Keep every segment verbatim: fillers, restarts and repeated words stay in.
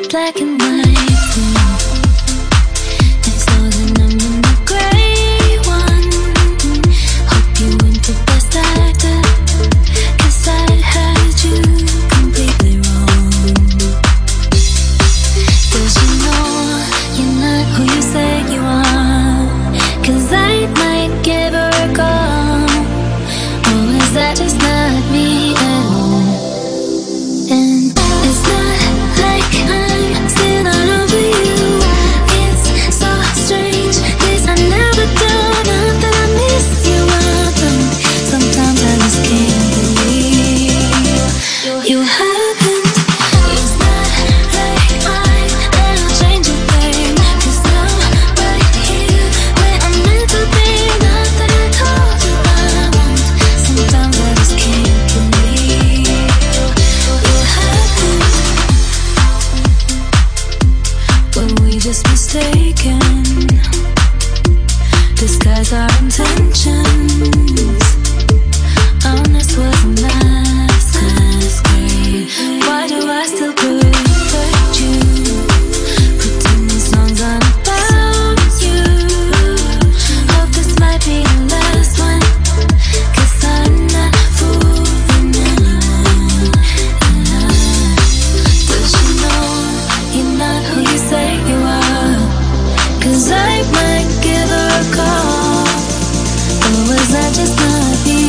black and white room. It's loading them in the gray one. Hope you went the best actor, 'cause I had you completely wrong. Does you know you're not who you say you are? 'Cause I might give her a call. Or is that just not me at all? And it's not like I'm still not over you. It's so strange, 'cause I never do. Not that I miss you, I don't. Sometimes I just can't believe you happened. It's not like I'm gonna change a thing, 'cause I'm right here where I'm meant to be. Not that I told you I won't. Sometimes I just can't believe you happened. When we just mistaken, disguise our intentions. Honest wasn't nice, that's great. Why do I still protect you? Pretend these songs aren't about you. Hope this might be the last one, 'cause I'm not fooling anyone. Does you know you're not who you say you are? 'Cause I might give her a call. Or was that just not me?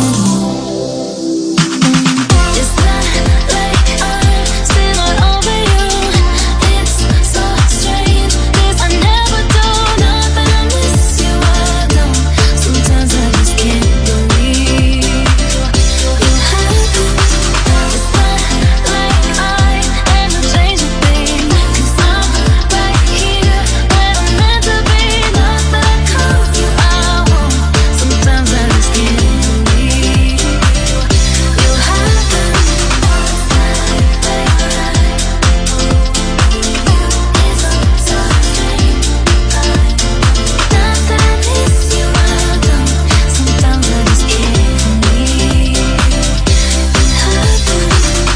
It's not like I'm still not over you. It's so strange, 'cause I never do. Not that I miss you, I don't. Sometimes I just can't believe you happened. It's not like I am a change of thing, 'cause I'm right here where I'm meant to be. Not that I call you, I won't. Sometimes I just can't believe you happened. It's so strange. Not that I miss you, I don't. Sometimes I just can't believe you happened.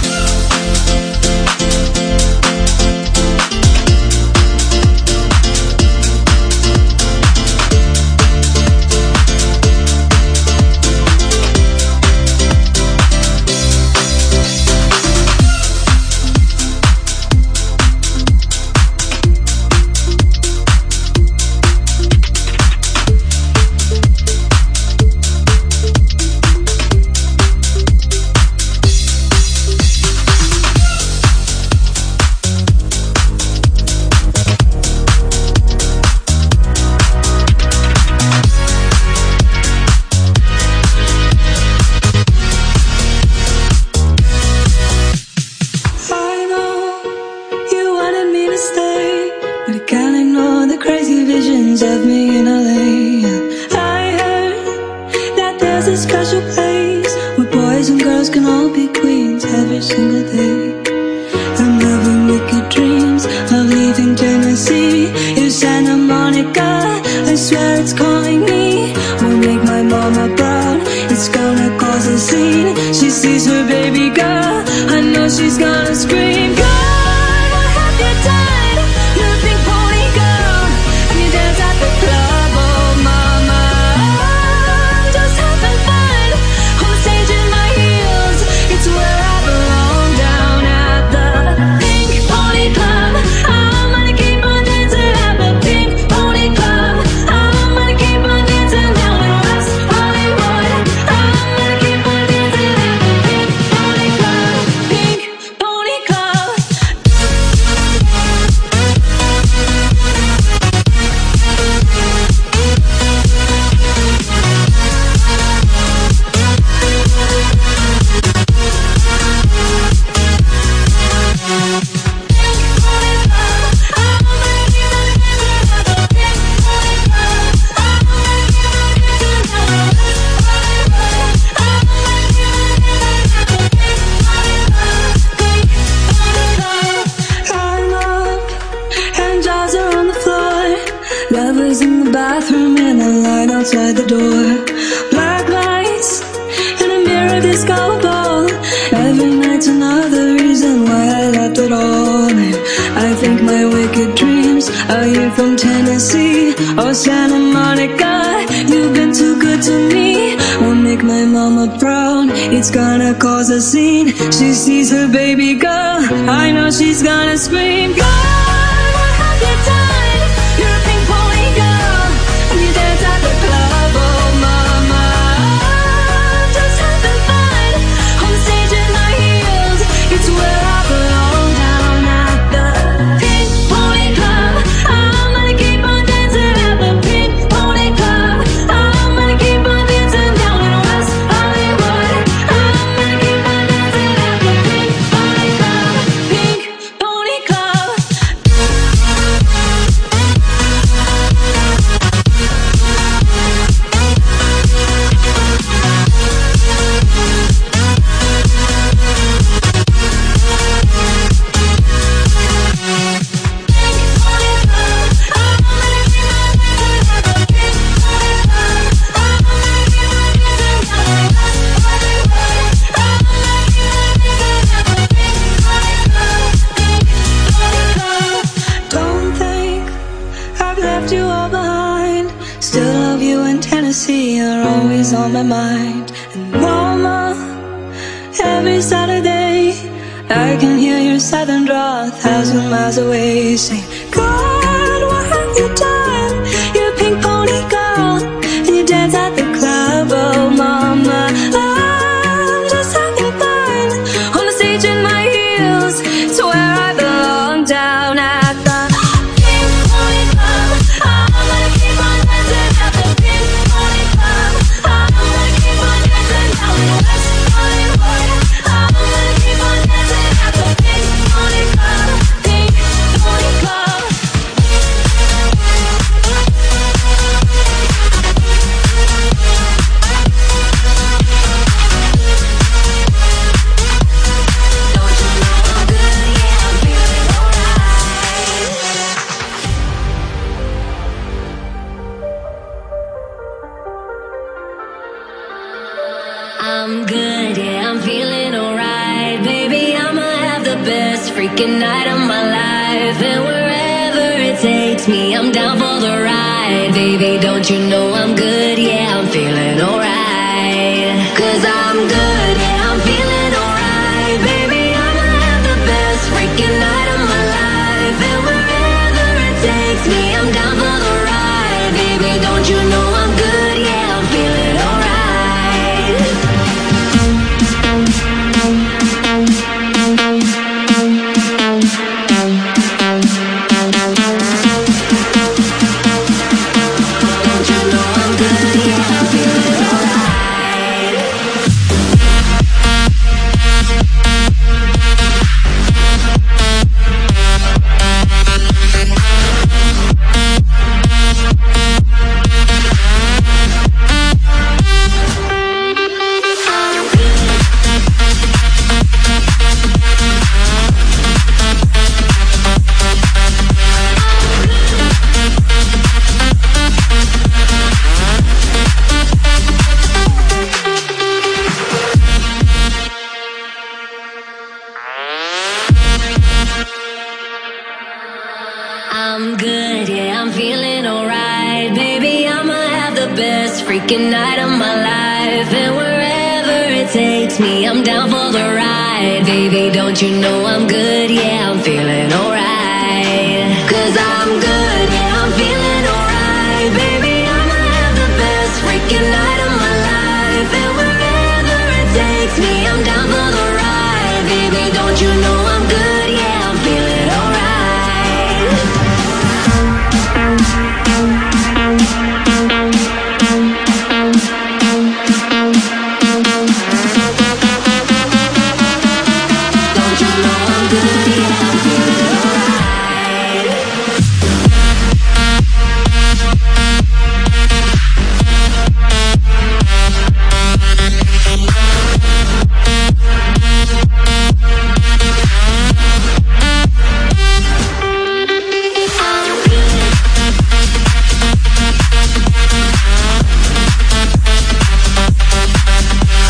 I know you wanted me to stay, but I can't ignore the crazy visions of me in L A. I heard that there's a special place where boys and girls can all be queens every single day. I'm having wicked dreams of leaving Tennessee. If Santa Monica, I swear it's calling me. Won't make my mama proud, it's gonna cause a scene. She sees her baby girl, I know she's gonna scream. God, what have you done? You're a big pony girl, and you dance at the club. Oh mama, I'm just having fun on stage in my heels. It's where I belong, down at the Pink Pony Club. I'm gonna keep on dancing at the Pink Pony Club. I'm gonna keep on dancing down in West Hollywood. I'm gonna keep on dancing at the Pink Pony Club. Pink Pony Club. Lovers in the bathroom and a line outside the door. Black lights and a mirror disco ball. Every night's another reason why I left it all. And I Are you from Tennessee or Santa Monica? You've been too good to me. Won't make my mama proud. It's gonna cause a scene. She sees her baby girl. I know she's gonna scream. God, what have you done? You're a pink pony girl, and you dance at the club. Oh mama, just having fun on the stage in my heels. It's where I belong, down at the Pink Pony Club. I'm gonna keep on dancing at the Pink Pony Club. I'm gonna keep on dancing down in West Hollywood. I'm gonna keep on dancing at the Pink Pony Club. Pink Pony Club. Don't think I've left you all behind. Still love you in Tennessee, you're always on my mind. And mama, every Saturday I can hear your southern drawl a thousand miles away, saying, God, what have you done? You're a pink pony girl, and you dance at the club. Oh mama, I'm just having fun on the stage in my heels. It's where I belong, down at the Pink Pony Club. I'm gonna keep on dancing at the Pink Pony Club. I'm gonna keep on dancing down in West Hollywood. I'm gonna keep on dancing at the Pink Pony Club. Pink Pony Club. Don't you know I'm good? Yeah, I'm feeling alright. I'm good, yeah, I'm feeling alright. Baby, I'ma have the best freaking night of my life. And wherever it takes me, I'm down for the ride. Baby, don't you know I'm good, yeah, I'm feeling alright. Cause I'm good, yeah, I'm feeling alright. Baby, I'ma have the best freaking night of my life. And wherever it takes me, I'm down for the ride. Baby, don't you know I'm good, yeah, I'm feeling alright. Don't you know I'm good, yeah, I'm feeling alright. I'm good, yeah, I'm feeling alright. Baby, I'ma have the best freaking night of my life. And wherever it takes me, I'm down for the ride. Baby, don't you know I'm good, yeah, I'm feeling alright. Cause I'm good, yeah, I'm feeling alright. Baby, I'ma have the best freaking night of my life. And wherever it takes me, I'm down for the ride. Baby, don't you know I'm good, yeah, I'm feeling alright. Don't you know I'm good, yeah, I'm feeling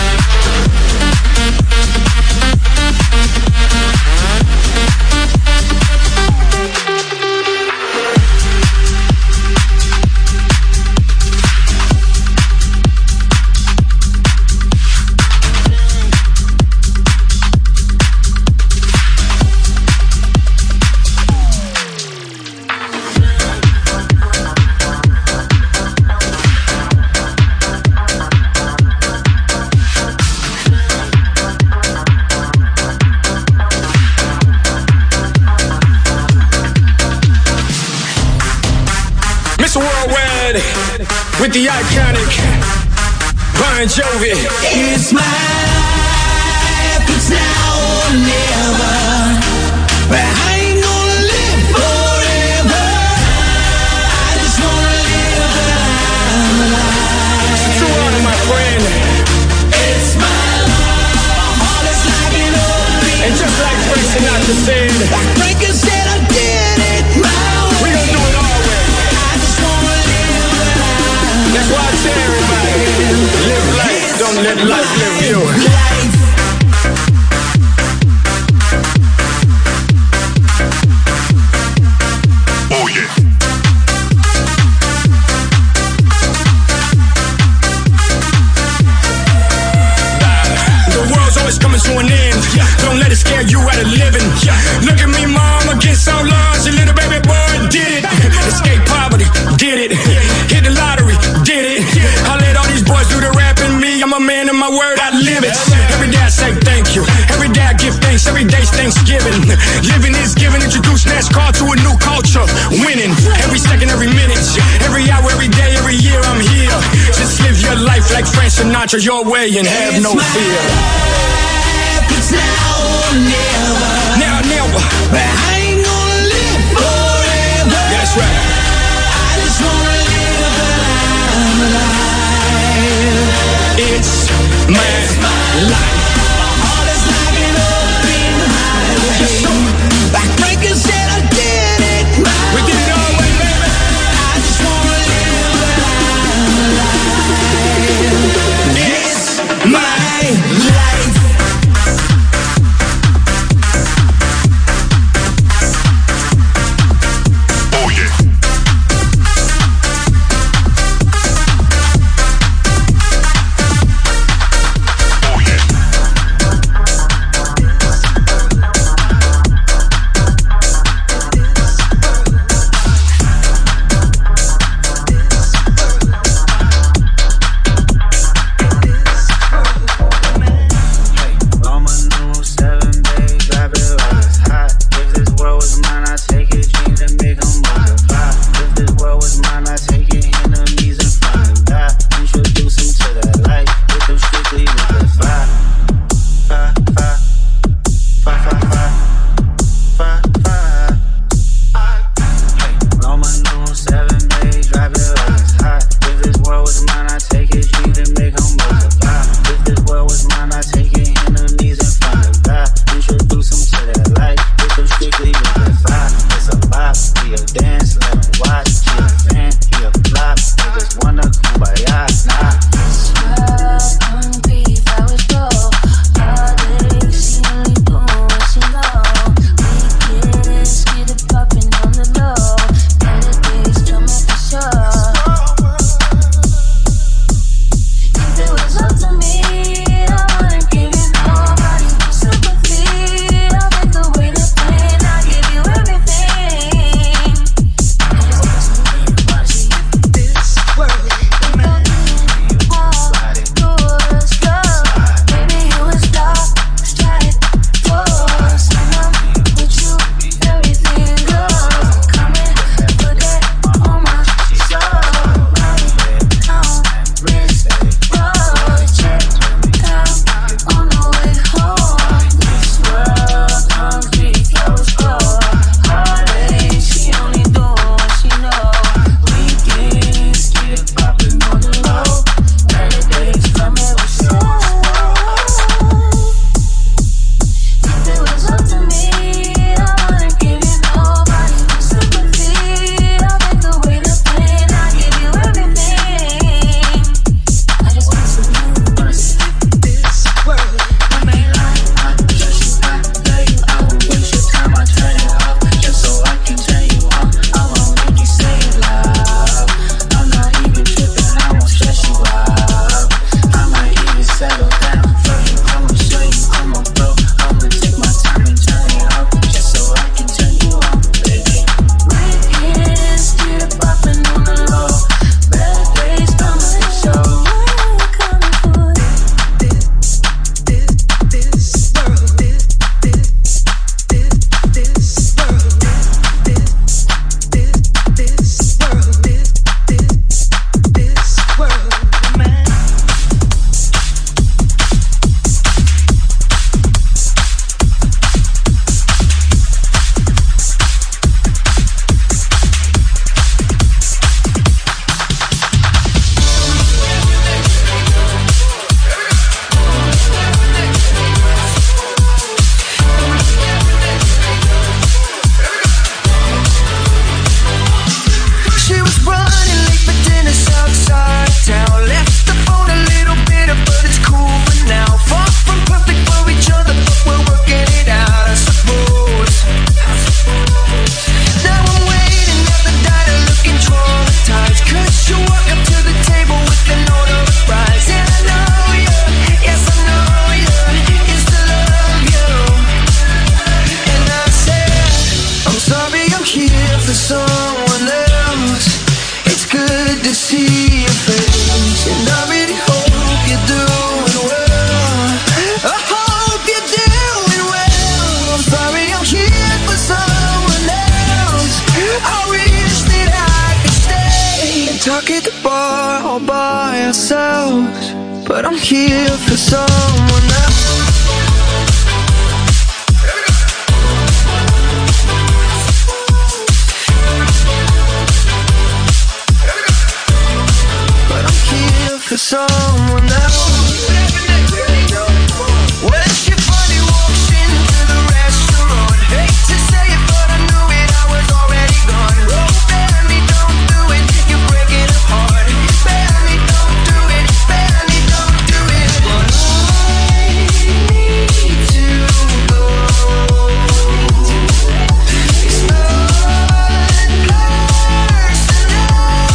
alright. Good with the iconic Bon Jovi. It's my life, it's now or never. But I ain't gonna live forever. I just wanna live that I'm alive. It's too hard, my friend. It's my life, all is like an open. And just like Frank Sinatra said, like Frank said, I did it my way. We gon' do it our way. I just wanna live that I'm alive. That's why I tell everybody, live life, don't let life live you. Life. Oh yeah. The world's always coming to an end. Don't let it scare you out of living. Look at me, mom, against all odds. A little baby boy did it. Escape poverty, did it. Hit the lottery, did it. I let all these boys do the rapping. Me, I'm a man of my word, I live it. Every day I say thank you. Every day I give thanks. Every day's Thanksgiving. Living is giving. Introduce NASCAR to a new culture. Winning every second, every minute, every hour, every day, every year. I'm here. Just live your life like Frank Sinatra, your way, and have no fear. It's now or never. Now, never. But I ain't gonna live forever. That's right. I just wanna live that I'm alive. It's my, it's my life. My heart is like an open highway. Yes, sir. Like Franklin said, I did it my We did it our way, baby. I just wanna live that I'm alive. It's my life. for someone else. It's good to see your face, and I really hope you're doing well. I hope you're doing well. I'm sorry I'm here for someone else. I wish that I could stay and talk at the bar all by ourselves, but I'm here for someone else. For someone else. When she finally walks into the restaurant, hate to say it, but I knew it, I was already gone. Oh, baby, don't do it, you're breaking a heart. Baby, don't do it, baby, don't do it. But I need to go. It's not personal.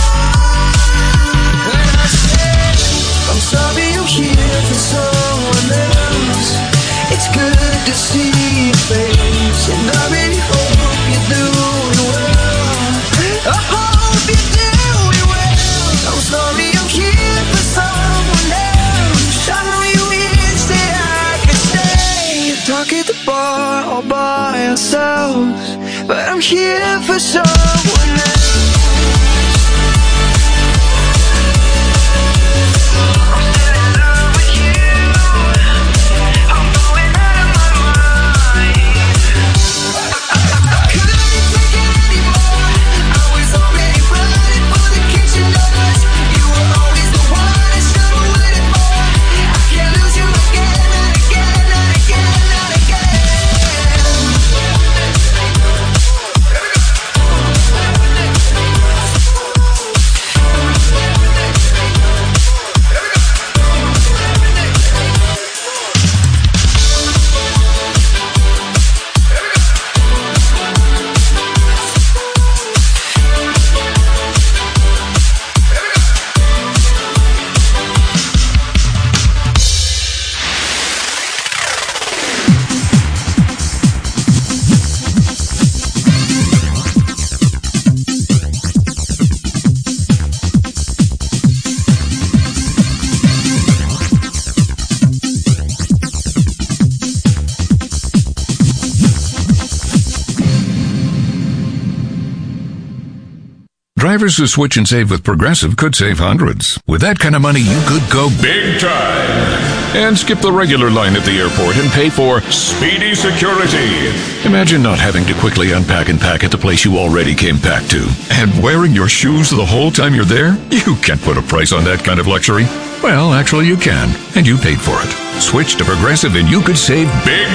When I say I'm sorry I'm here for someone else. It's good to see your face, and I really hope you're doing well. I hope you're doing well. I'm sorry I'm here for someone else. I know you wish that I could stay and talk at the bar all by ourselves, but I'm here for someone else. Drivers who switch and save with Progressive could save hundreds. With that kind of money, you could go big time and skip the regular line at the airport and pay for Speedy Security. Imagine not having to quickly unpack and pack at the place you already came packed to. And wearing your shoes the whole time you're there? You can't put a price on that kind of luxury. Well, actually you can, and you paid for it. Switch to Progressive and you could save big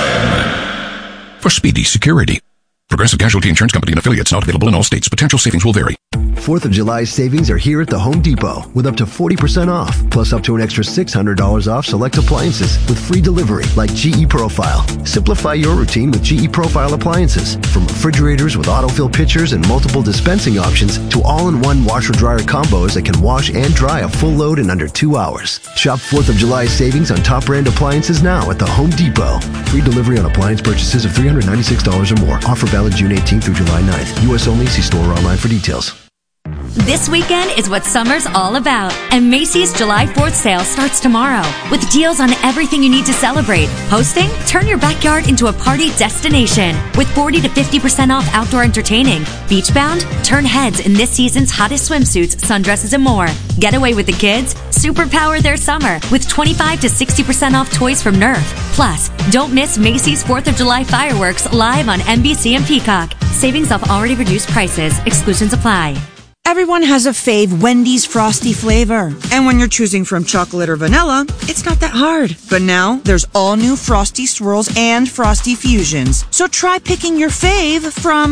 time for Speedy Security. Progressive Casualty Insurance Company and affiliates, not available in all states. Potential savings will vary. fourth of July savings are here at the Home Depot with up to forty percent off, plus up to an extra six hundred dollars off select appliances with free delivery like G E Profile. Simplify your routine with G E Profile appliances. From refrigerators with autofill pitchers and multiple dispensing options to all-in-one washer-dryer combos that can wash and dry a full load in under two hours. Shop fourth of July savings on top brand appliances now at the Home Depot. Free delivery on appliance purchases of three hundred ninety-six dollars or more. Offer valid June eighteenth through July ninth. U S only. See store or online for details. This weekend is what summer's all about, and Macy's July fourth sale starts tomorrow with deals on everything you need to celebrate. Hosting? Turn your backyard into a party destination with forty to fifty percent off outdoor entertaining. Beachbound? Turn heads in this season's hottest swimsuits, sundresses, and more. Getaway with the kids? Superpower their summer with twenty-five to sixty percent off toys from Nerf. Plus, don't miss Macy's fourth of July fireworks live on N B C and Peacock. Savings off already reduced prices. Exclusions apply. Everyone has a fave Wendy's Frosty flavor. And when you're choosing from chocolate or vanilla, it's not that hard. But now, there's all new Frosty Swirls and Frosty Fusions. So try picking your fave from